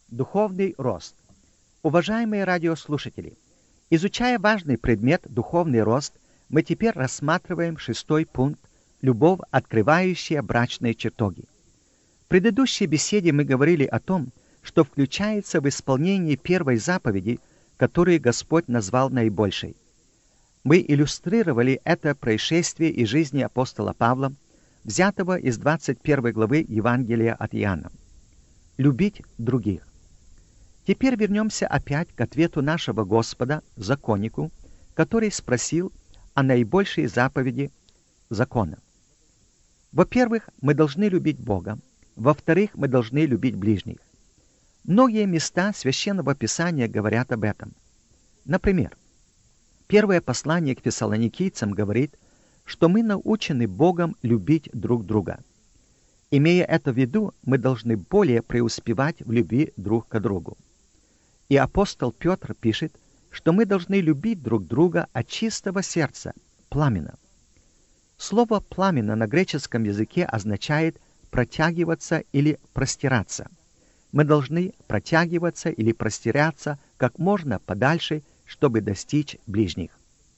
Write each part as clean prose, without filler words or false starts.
Духовный рост. Уважаемые радиослушатели, изучая важный предмет «Духовный рост», мы теперь рассматриваем 6-й пункт «Любовь, открывающая брачные чертоги». В предыдущей беседе мы говорили о том, что включается в исполнение первой заповеди, которую Господь назвал наибольшей. Мы иллюстрировали это происшествие из жизни апостола Павла, взятого из 21 главы Евангелия от Иоанна. Любить других. Теперь вернемся опять к ответу нашего Господа, законнику, который спросил о наибольшей заповеди закона. Во-первых, мы должны любить Бога. Во-вторых, мы должны любить ближних. Многие места Священного Писания говорят об этом. Например, первое послание к фессалоникийцам говорит, что мы научены Богом любить друг друга. Имея это в виду, мы должны более преуспевать в любви друг к другу. И апостол Петр пишет, что мы должны любить друг друга от чистого сердца, пламенно. Слово «пламенно» на греческом языке означает «протягиваться» или «простираться». Мы должны протягиваться или простираться как можно подальше, чтобы достичь ближних.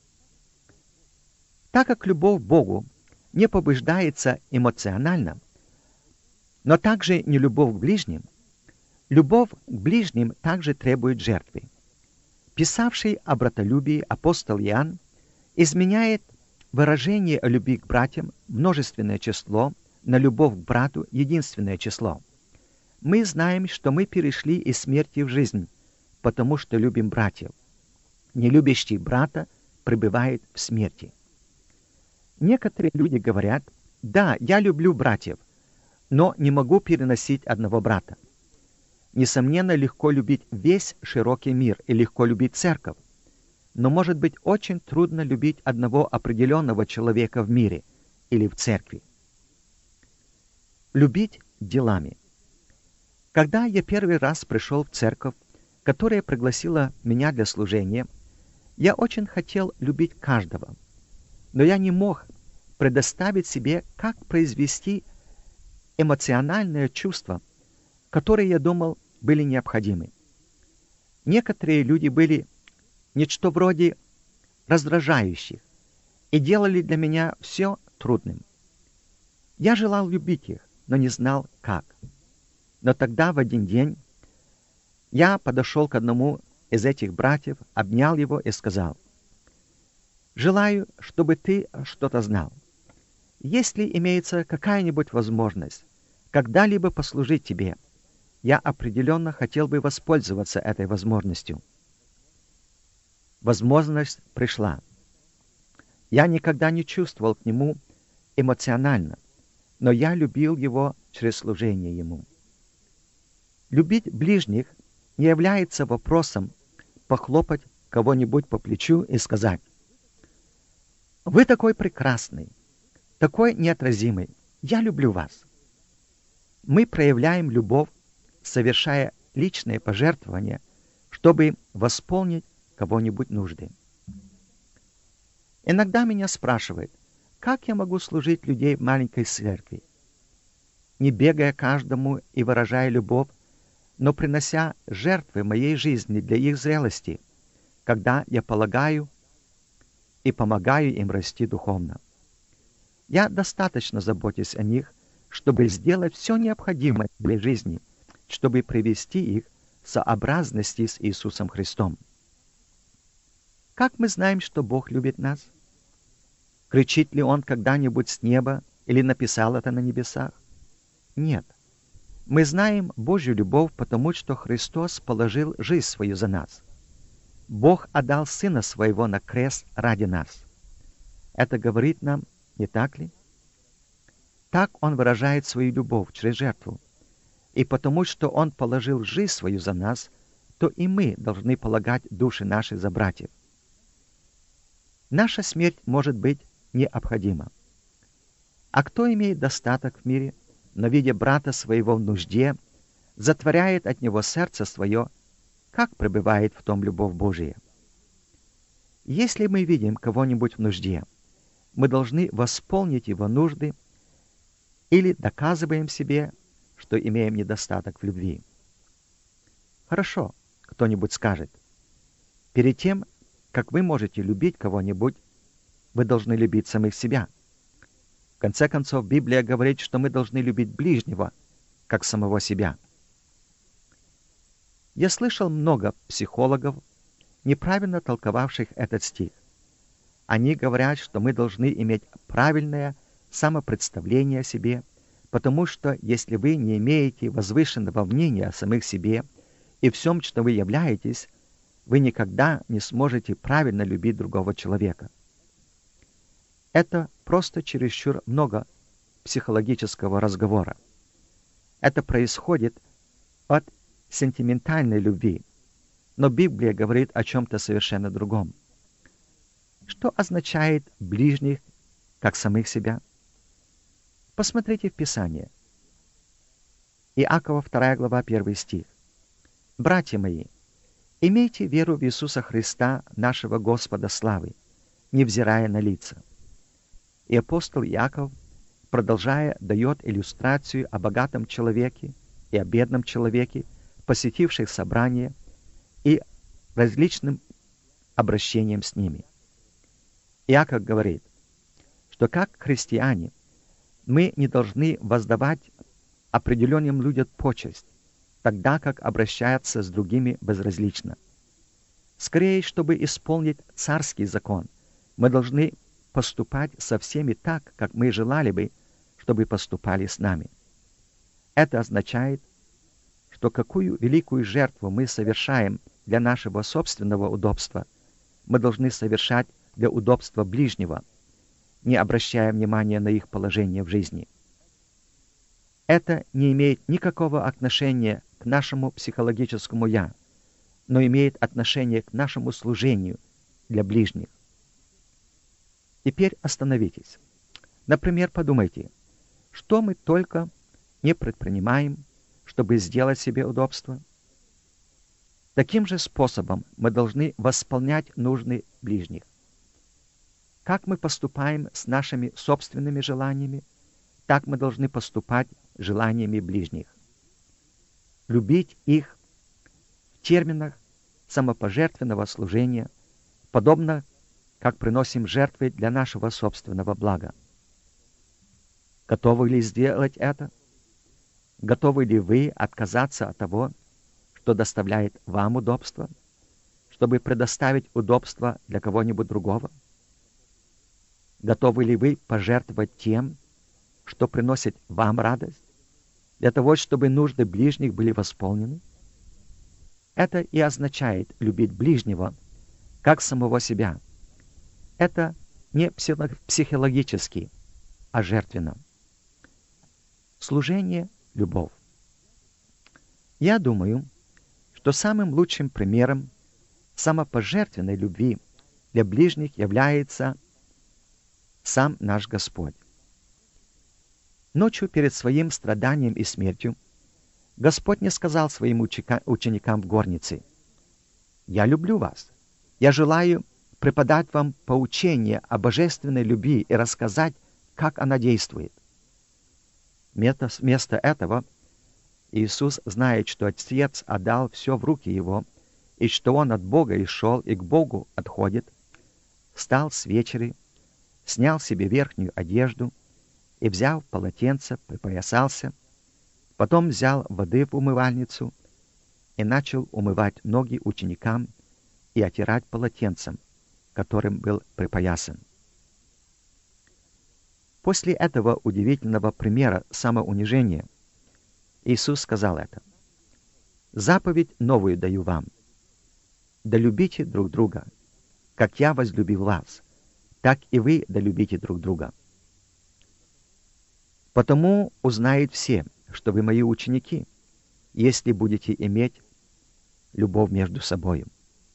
Так как любовь к Богу не побуждается эмоционально, но также не любовь к ближним, любовь к ближним также требует жертвы. Писавший о братолюбии апостол Иоанн изменяет выражение о любви к братьям множественное число на любовь к брату единственное число. Мы знаем, что мы перешли из смерти в жизнь, потому что любим братьев. Не любящий брата пребывает в смерти. Некоторые люди говорят: «Да, я люблю братьев, но не могу переносить одного брата». Несомненно, легко любить весь широкий мир и легко любить церковь, но может быть очень трудно любить одного определенного человека в мире или в церкви. Любить делами. Когда я первый раз пришел в церковь, которая пригласила меня для служения, я очень хотел любить каждого, но я не мог предоставить себе, как произвести эмоциональное чувство, которые, я думал, были необходимы. Некоторые люди были нечто вроде раздражающих и делали для меня все трудным. Я желал любить их, но не знал, как. Но тогда в один день я подошел к одному из этих братьев, обнял его и сказал: «Желаю, чтобы ты что-то знал. Если имеется какая-нибудь возможность когда-либо послужить тебе, я определенно хотел бы воспользоваться этой возможностью». Возможность пришла. Я никогда не чувствовал к нему эмоционально, но я любил его через служение ему. Любить ближних не является вопросом похлопать кого-нибудь по плечу и сказать: «Вы такой прекрасный, такой неотразимый, я люблю вас». Мы проявляем любовь, совершая личные пожертвования, чтобы восполнить кого-нибудь нужды. Иногда меня спрашивают, как я могу служить людей в маленькой церкви, не бегая каждому и выражая любовь, но принося жертвы моей жизни для их зрелости, когда я полагаю и помогаю им расти духовно. Я достаточно забочусь о них, чтобы сделать все необходимое для жизни, чтобы привести их в сообразности с Иисусом Христом. Как мы знаем, что Бог любит нас? Кричит ли Он когда-нибудь с неба или написал это на небесах? Нет. Мы знаем Божью любовь, потому что Христос положил жизнь свою за нас. Бог отдал Сына Своего на крест ради нас. Это говорит нам, не так ли? Так Он выражает свою любовь через жертву. И потому что Он положил жизнь свою за нас, то и мы должны полагать души наши за братьев. Наша смерть может быть необходима. А кто имеет достаток в мире, но, видя брата своего в нужде, затворяет от него сердце свое, как пребывает в том любовь Божия? Если мы видим кого-нибудь в нужде, мы должны восполнить его нужды или доказываем себе, что имеем недостаток в любви. Хорошо, кто-нибудь скажет. Перед тем, как вы можете любить кого-нибудь, вы должны любить самих себя. В конце концов, Библия говорит, что мы должны любить ближнего, как самого себя. Я слышал много психологов, неправильно толковавших этот стих. Они говорят, что мы должны иметь правильное самопредставление о себе, потому что если вы не имеете возвышенного мнения о самих себе и всем, что вы являетесь, вы никогда не сможете правильно любить другого человека. Это просто чересчур много психологического разговора. Это происходит от сентиментальной любви, но Библия говорит о чем-то совершенно другом. Что означает ближних, как самих себя? Посмотрите в Писание. Иакова 2 глава 1 стих. «Братья мои, имейте веру в Иисуса Христа, нашего Господа славы, невзирая на лица». И апостол Иаков, продолжая, дает иллюстрацию о богатом человеке и о бедном человеке, посетивших собрание, и различным обращением с ними. Иаков говорит, что как христиане мы не должны воздавать определенным людям почесть, тогда как обращаются с другими безразлично. Скорее, чтобы исполнить царский закон, мы должны поступать со всеми так, как мы желали бы, чтобы поступали с нами. Это означает, что какую великую жертву мы совершаем для нашего собственного удобства, мы должны совершать для удобства ближнего, не обращая внимания на их положение в жизни. Это не имеет никакого отношения к нашему психологическому «я», но имеет отношение к нашему служению для ближних. Теперь остановитесь. Например, подумайте, что мы только не предпринимаем, чтобы сделать себе удобство. Таким же способом мы должны восполнять нужды ближних. Как мы поступаем с нашими собственными желаниями, так мы должны поступать желаниями ближних. Любить их в терминах самопожертвенного служения, подобно как приносим жертвы для нашего собственного блага. Готовы ли сделать это? Готовы ли вы отказаться от того, что доставляет вам удобство, чтобы предоставить удобство для кого-нибудь другого? Готовы ли вы пожертвовать тем, что приносит вам радость, для того, чтобы нужды ближних были восполнены? Это и означает любить ближнего, как самого себя. Это не психологически, а жертвенно. Служение – любовь. Я думаю, что самым лучшим примером самопожертвенной любви для ближних является сам наш Господь. Ночью перед своим страданием и смертью Господь не сказал своим ученикам в горнице: «Я люблю вас, я желаю преподать вам поучение о божественной любви и рассказать, как она действует». Вместо этого Иисус знает, что Отец отдал все в руки Его, и что Он от Бога и шел, и к Богу отходит, встал с вечери, снял себе верхнюю одежду и, взяв полотенце, припоясался, потом взял воды в умывальницу и начал умывать ноги ученикам и отирать полотенцем, которым был припоясан. После этого удивительного примера самоунижения Иисус сказал это: «Заповедь новую даю вам: да любите друг друга, как я возлюбил вас, так и вы да любите друг друга. Потому узнают все, что вы мои ученики, если будете иметь любовь между собой».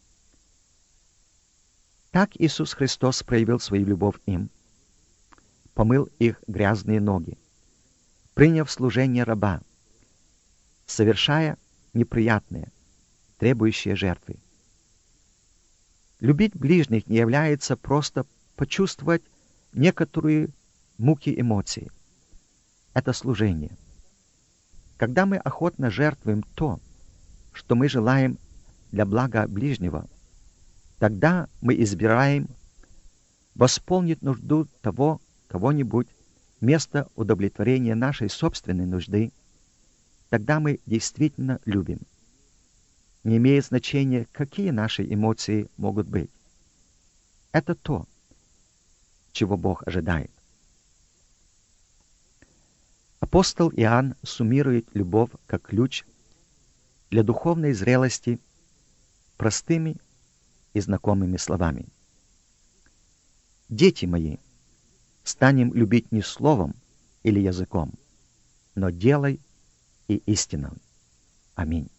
Так Иисус Христос проявил свою любовь им, помыл их грязные ноги, приняв служение раба, совершая неприятные, требующие жертвы. Любить ближних не является просто почувствовать некоторые муки эмоций. Это служение. Когда мы охотно жертвуем то, что мы желаем для блага ближнего, тогда мы избираем восполнить нужду того кого-нибудь вместо удовлетворения нашей собственной нужды, тогда мы действительно любим. Не имеет значения, какие наши эмоции могут быть. Это то, чего Бог ожидает. Апостол Иоанн суммирует любовь как ключ для духовной зрелости простыми и знакомыми словами. Дети мои, станем любить не словом или языком, но делом и истиной. Аминь.